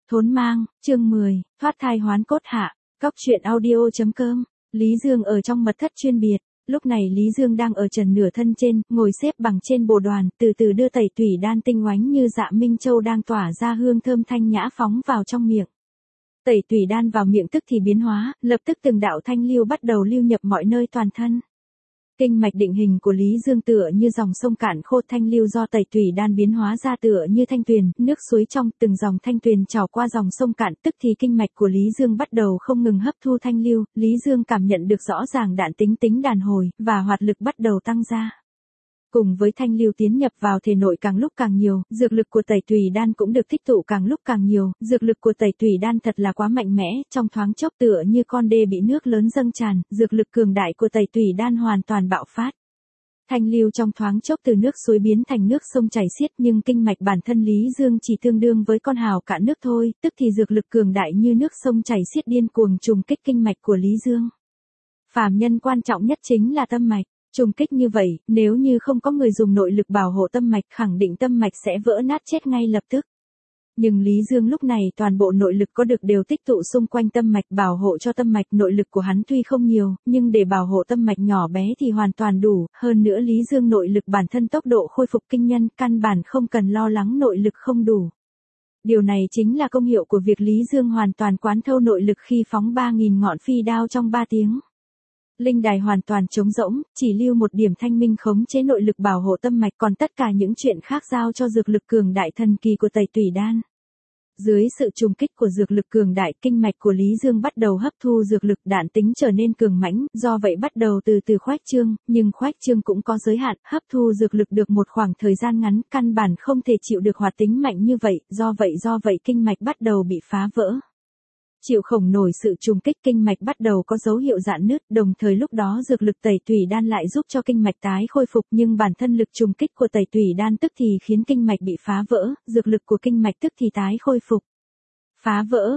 Thốn mang, chương 10, thoát thai hoán cốt hạ, cóc truyện audio.com, Lý Dương ở trong mật thất chuyên biệt, lúc này Lý Dương đang ở trần nửa thân trên, ngồi xếp bằng trên bồ đoàn, từ từ đưa tẩy tủy đan tinh oánh như dạ minh châu đang tỏa ra hương thơm thanh nhã phóng vào trong miệng. Tẩy tủy đan vào miệng tức thì biến hóa, lập tức từng đạo thanh lưu bắt đầu lưu nhập mọi nơi toàn thân. Kinh mạch định hình của Lý Dương tựa như dòng sông cạn khô, thanh lưu do tẩy tủy đan biến hóa ra tựa như thanh tuyền, nước suối trong, từng dòng thanh tuyền trào qua dòng sông cạn, tức thì kinh mạch của Lý Dương bắt đầu không ngừng hấp thu thanh lưu, Lý Dương cảm nhận được rõ ràng đạn tính đàn hồi, và hoạt lực bắt đầu tăng ra. Cùng với thanh lưu tiến nhập vào thể nội càng lúc càng nhiều, dược lực của tẩy tủy đan cũng được tích tụ càng lúc càng nhiều, dược lực của tẩy tủy đan thật là quá mạnh mẽ, trong thoáng chốc tựa như con đê bị nước lớn dâng tràn, dược lực cường đại của tẩy tủy đan hoàn toàn bạo phát. Thanh lưu trong thoáng chốc từ nước suối biến thành nước sông chảy xiết, nhưng kinh mạch bản thân Lý Dương chỉ tương đương với con hào cạn nước thôi, tức thì dược lực cường đại như nước sông chảy xiết điên cuồng trùng kích kinh mạch của Lý Dương. Phàm nhân quan trọng nhất chính là tâm mạch. Trùng kích như vậy, nếu như không có người dùng nội lực bảo hộ tâm mạch, khẳng định tâm mạch sẽ vỡ nát chết ngay lập tức. Nhưng Lý Dương lúc này toàn bộ nội lực có được đều tích tụ xung quanh tâm mạch bảo hộ cho tâm mạch, nội lực của hắn tuy không nhiều, nhưng để bảo hộ tâm mạch nhỏ bé thì hoàn toàn đủ, hơn nữa Lý Dương nội lực bản thân tốc độ khôi phục kinh nhân, căn bản không cần lo lắng nội lực không đủ. Điều này chính là công hiệu của việc Lý Dương hoàn toàn quán thâu nội lực khi phóng 3.000 ngọn phi đao trong 3 tiếng. Linh đài hoàn toàn trống rỗng, chỉ lưu một điểm thanh minh khống chế nội lực bảo hộ tâm mạch, còn tất cả những chuyện khác giao cho dược lực cường đại thần kỳ của tẩy tủy đan. Dưới sự trùng kích của dược lực cường đại, kinh mạch của Lý Dương bắt đầu hấp thu dược lực, đạn tính trở nên cường mãnh, do vậy bắt đầu từ từ khoách trương, nhưng khoách trương cũng có giới hạn, hấp thu dược lực được một khoảng thời gian ngắn, căn bản không thể chịu được hoạt tính mạnh như vậy, do vậy kinh mạch bắt đầu bị phá vỡ. Chịu không nổi sự trùng kích, kinh mạch bắt đầu có dấu hiệu rạn nứt, đồng thời lúc đó dược lực tẩy tủy đan lại giúp cho kinh mạch tái khôi phục, nhưng bản thân lực trùng kích của tẩy tủy đan tức thì khiến kinh mạch bị phá vỡ, dược lực của kinh mạch tức thì tái khôi phục. Phá vỡ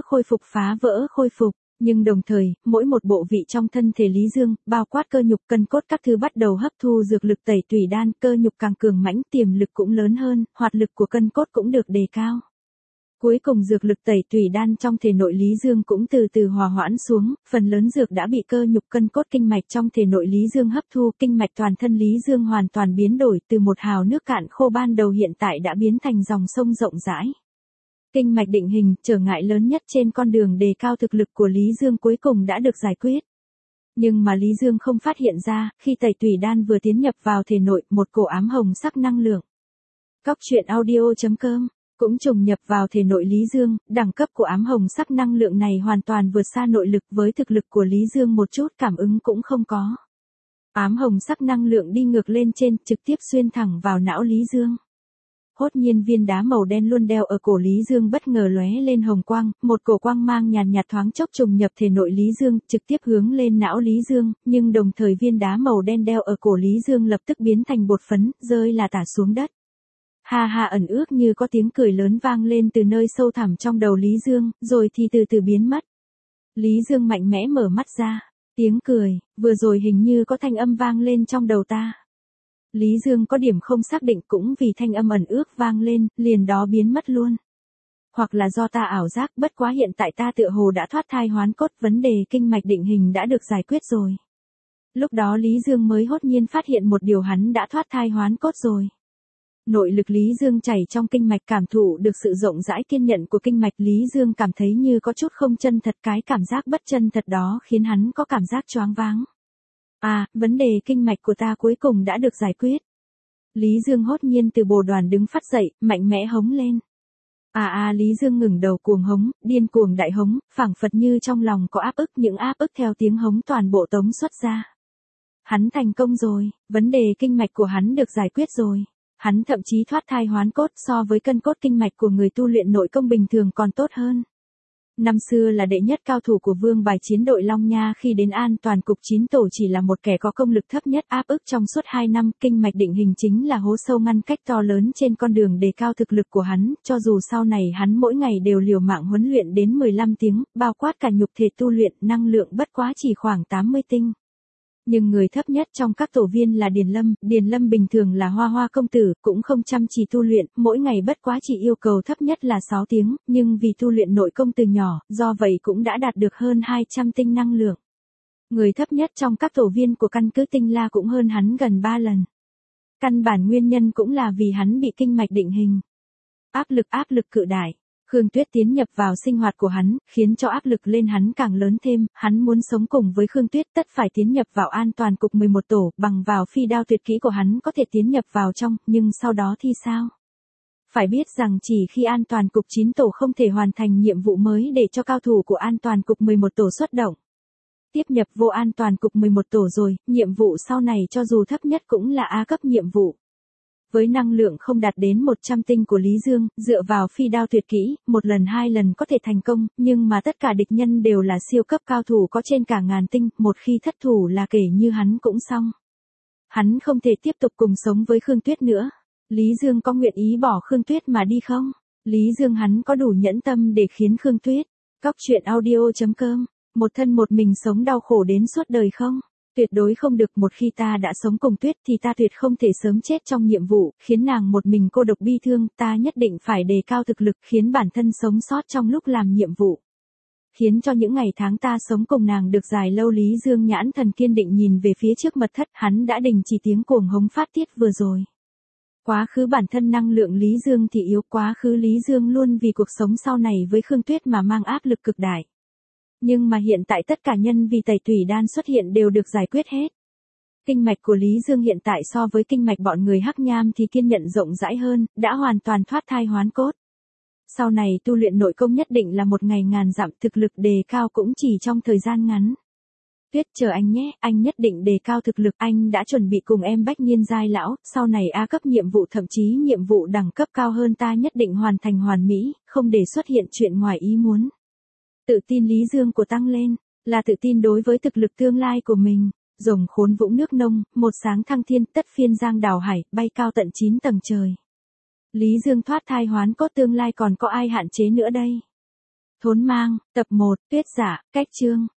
khôi phục, nhưng đồng thời, mỗi một bộ vị trong thân thể Lý Dương, bao quát cơ nhục, cân cốt các thứ bắt đầu hấp thu dược lực tẩy tủy đan, cơ nhục càng cường mãnh, tiềm lực cũng lớn hơn, hoạt lực của cân cốt cũng được đề cao. Cuối cùng dược lực tẩy tủy đan trong thể nội Lý Dương cũng từ từ hòa hoãn xuống, phần lớn dược đã bị cơ nhục cân cốt kinh mạch trong thể nội Lý Dương hấp thu, kinh mạch toàn thân Lý Dương hoàn toàn biến đổi, từ một hào nước cạn khô ban đầu hiện tại đã biến thành dòng sông rộng rãi. Kinh mạch định hình, trở ngại lớn nhất trên con đường đề cao thực lực của Lý Dương cuối cùng đã được giải quyết. Nhưng mà Lý Dương không phát hiện ra, khi tẩy tủy đan vừa tiến nhập vào thể nội, một cổ ám hồng sắc năng lượng. Cóc truyện audio.com cũng trùng nhập vào thể nội Lý Dương, đẳng cấp của ám hồng sắc năng lượng này hoàn toàn vượt xa nội lực, với thực lực của Lý Dương một chút cảm ứng cũng không có. Ám hồng sắc năng lượng đi ngược lên trên, trực tiếp xuyên thẳng vào não Lý Dương. Hốt nhiên viên đá màu đen luôn đeo ở cổ Lý Dương bất ngờ lóe lên hồng quang, một cổ quang mang nhàn nhạt thoáng chốc trùng nhập thể nội Lý Dương, trực tiếp hướng lên não Lý Dương, nhưng đồng thời viên đá màu đen đeo ở cổ Lý Dương lập tức biến thành bột phấn, rơi là tả xuống đất. Ha ha, ẩn ước như có tiếng cười lớn vang lên từ nơi sâu thẳm trong đầu Lý Dương, rồi thì từ từ biến mất. Lý Dương mạnh mẽ mở mắt ra. Tiếng cười, vừa rồi hình như có thanh âm vang lên trong đầu ta. Lý Dương có điểm không xác định, cũng vì thanh âm ẩn ước vang lên, liền đó biến mất luôn. Hoặc là do ta ảo giác, bất quá hiện tại ta tựa hồ đã thoát thai hoán cốt, vấn đề kinh mạch định hình đã được giải quyết rồi. Lúc đó Lý Dương mới hốt nhiên phát hiện một điều, hắn đã thoát thai hoán cốt rồi. Nội lực Lý Dương chảy trong kinh mạch, cảm thụ được sự rộng rãi kiên nhận của kinh mạch, Lý Dương cảm thấy như có chút không chân thật, cái cảm giác bất chân thật đó khiến hắn có cảm giác choáng váng. À, vấn đề kinh mạch của ta cuối cùng đã được giải quyết. Lý Dương hốt nhiên từ bồ đoàn đứng phát dậy, mạnh mẽ hống lên. Lý Dương ngừng đầu cuồng hống, điên cuồng đại hống, phảng phật như trong lòng có áp ức, những áp ức theo tiếng hống toàn bộ tống xuất ra. Hắn thành công rồi, vấn đề kinh mạch của hắn được giải quyết rồi. Hắn thậm chí thoát thai hoán cốt, so với cân cốt kinh mạch của người tu luyện nội công bình thường còn tốt hơn. Năm xưa là đệ nhất cao thủ của vương bài chiến đội Long Nha, khi đến an toàn cục 9 tổ chỉ là một kẻ có công lực thấp nhất, áp ức trong suốt 2 năm, kinh mạch định hình chính là hố sâu ngăn cách to lớn trên con đường đề cao thực lực của hắn, cho dù sau này hắn mỗi ngày đều liều mạng huấn luyện đến 15 tiếng, bao quát cả nhục thể tu luyện, năng lượng bất quá chỉ khoảng 80 tinh. Nhưng người thấp nhất trong các tổ viên là Điền Lâm bình thường là hoa hoa công tử, cũng không chăm chỉ tu luyện, mỗi ngày bất quá chỉ yêu cầu thấp nhất là 6 tiếng, nhưng vì tu luyện nội công từ nhỏ, do vậy cũng đã đạt được hơn 200 tinh năng lượng. Người thấp nhất trong các tổ viên của căn cứ Tinh La cũng hơn hắn gần 3 lần. Căn bản nguyên nhân cũng là vì hắn bị kinh mạch định hình. Áp lực cự đại. Khương Tuyết tiến nhập vào sinh hoạt của hắn, khiến cho áp lực lên hắn càng lớn thêm, hắn muốn sống cùng với Khương Tuyết tất phải tiến nhập vào an toàn cục 11 tổ, bằng vào phi đao tuyệt kỹ của hắn có thể tiến nhập vào trong, nhưng sau đó thì sao? Phải biết rằng chỉ khi an toàn cục 9 tổ không thể hoàn thành nhiệm vụ mới để cho cao thủ của an toàn cục 11 tổ xuất động. Tiếp nhập vô an toàn cục 11 tổ rồi, nhiệm vụ sau này cho dù thấp nhất cũng là A cấp nhiệm vụ. Với năng lượng không đạt đến 100 tinh của Lý Dương, dựa vào phi đao tuyệt kỹ, một lần hai lần có thể thành công, nhưng mà tất cả địch nhân đều là siêu cấp cao thủ có trên cả ngàn tinh, một khi thất thủ là kể như hắn cũng xong. Hắn không thể tiếp tục cùng sống với Khương Tuyết nữa. Lý Dương có nguyện ý bỏ Khương Tuyết mà đi không? Lý Dương hắn có đủ nhẫn tâm để khiến Khương Tuyết, Cóc Truyện Audio.com, một thân một mình sống đau khổ đến suốt đời không? Tuyệt đối không được, một khi ta đã sống cùng Tuyết thì ta tuyệt không thể sớm chết trong nhiệm vụ, khiến nàng một mình cô độc bi thương, ta nhất định phải đề cao thực lực khiến bản thân sống sót trong lúc làm nhiệm vụ. Khiến cho những ngày tháng ta sống cùng nàng được dài lâu. Lý Dương nhãn thần kiên định nhìn về phía trước mật thất, hắn đã đình chỉ tiếng cuồng hống phát tiết vừa rồi. Quá khứ bản thân năng lượng Lý Dương thì yếu, quá khứ Lý Dương luôn vì cuộc sống sau này với Khương Tuyết mà mang áp lực cực đại. Nhưng mà hiện tại tất cả nhân vì tẩy tủy đan xuất hiện đều được giải quyết hết. Kinh mạch của Lý Dương hiện tại so với kinh mạch bọn người Hắc Nham thì kiên nhận rộng rãi hơn, đã hoàn toàn thoát thai hoán cốt. Sau này tu luyện nội công nhất định là một ngày ngàn dặm, thực lực đề cao cũng chỉ trong thời gian ngắn. Tuyết chờ anh nhé, anh nhất định đề cao thực lực, anh đã chuẩn bị cùng em Bách Nhiên giai lão, sau này A cấp nhiệm vụ thậm chí nhiệm vụ đẳng cấp cao hơn ta nhất định hoàn thành hoàn mỹ, không để xuất hiện chuyện ngoài ý muốn. Tự tin Lý Dương của tăng lên, là tự tin đối với thực lực tương lai của mình. Rồng khốn vũng nước nông, một sáng thăng thiên, tất phiên giang đào hải, bay cao tận 9 tầng trời. Lý Dương thoát thai hoán cốt, tương lai còn có ai hạn chế nữa đây? Thốn mang, tập 1, Tuyết giả, cách chương.